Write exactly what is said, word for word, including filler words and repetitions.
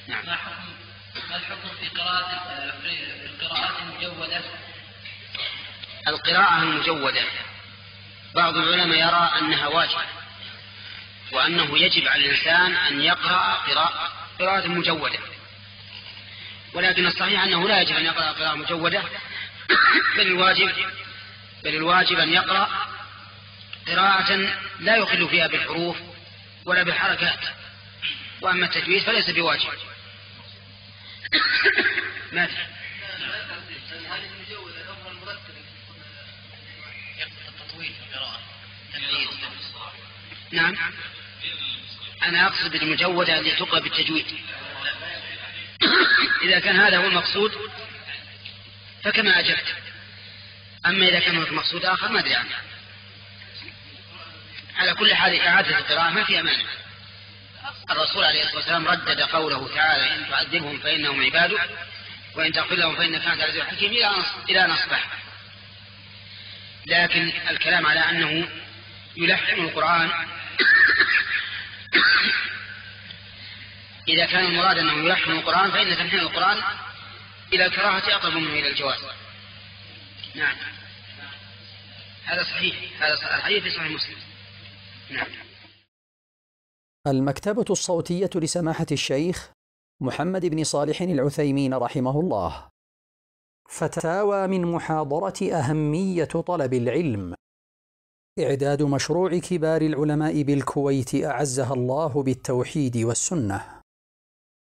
نعم. ما حكم ما الحكم في قراءة في القراءات المجودة؟ القراءة المجودة بعض العلماء يرى أنها واجبة، وأنه يجب على الإنسان أن يقرأ قراءة قراءة مجودة، ولكن الصحيح أنه لا يجب أن يقرأ قراءة مجودة، بل الواجب بل الواجب أن يقرأ قراءة لا يخل فيها بالحروف ولا بالحركات، وأما التجويد فليس بواجب. ماذا؟ نعم، أنا أقصد المجودة التي تقرأ بالتجويد. إذا كان هذا هو المقصود فكما أجبت، أما إذا كان هناك مقصود آخر ما أدري عنه. على كل حال إعادة القراءة ما فيها مانع. الرسول عليه الصلاة والسلام ردد قوله تعالى: إن تعذبهم فإنهم عبادك وإن تغفر لهم فإنك أنت العزيز الحكيم إلى نصبح. لكن الكلام على أنه يلحن القرآن إذا كان المراد أنه يلحن القرآن فإن تلحين القرآن إلى الكراهة أقرب منه إلى الجواز. نعم، هذا صحيح، هذا الحديث في صحيح مسلم. نعم. المكتبة الصوتية لسماحة الشيخ محمد بن صالح العثيمين رحمه الله. فتاوى من محاضرة أهمية طلب العلم. إعداد مشروع كبار العلماء بالكويت أعزها الله بالتوحيد والسنة.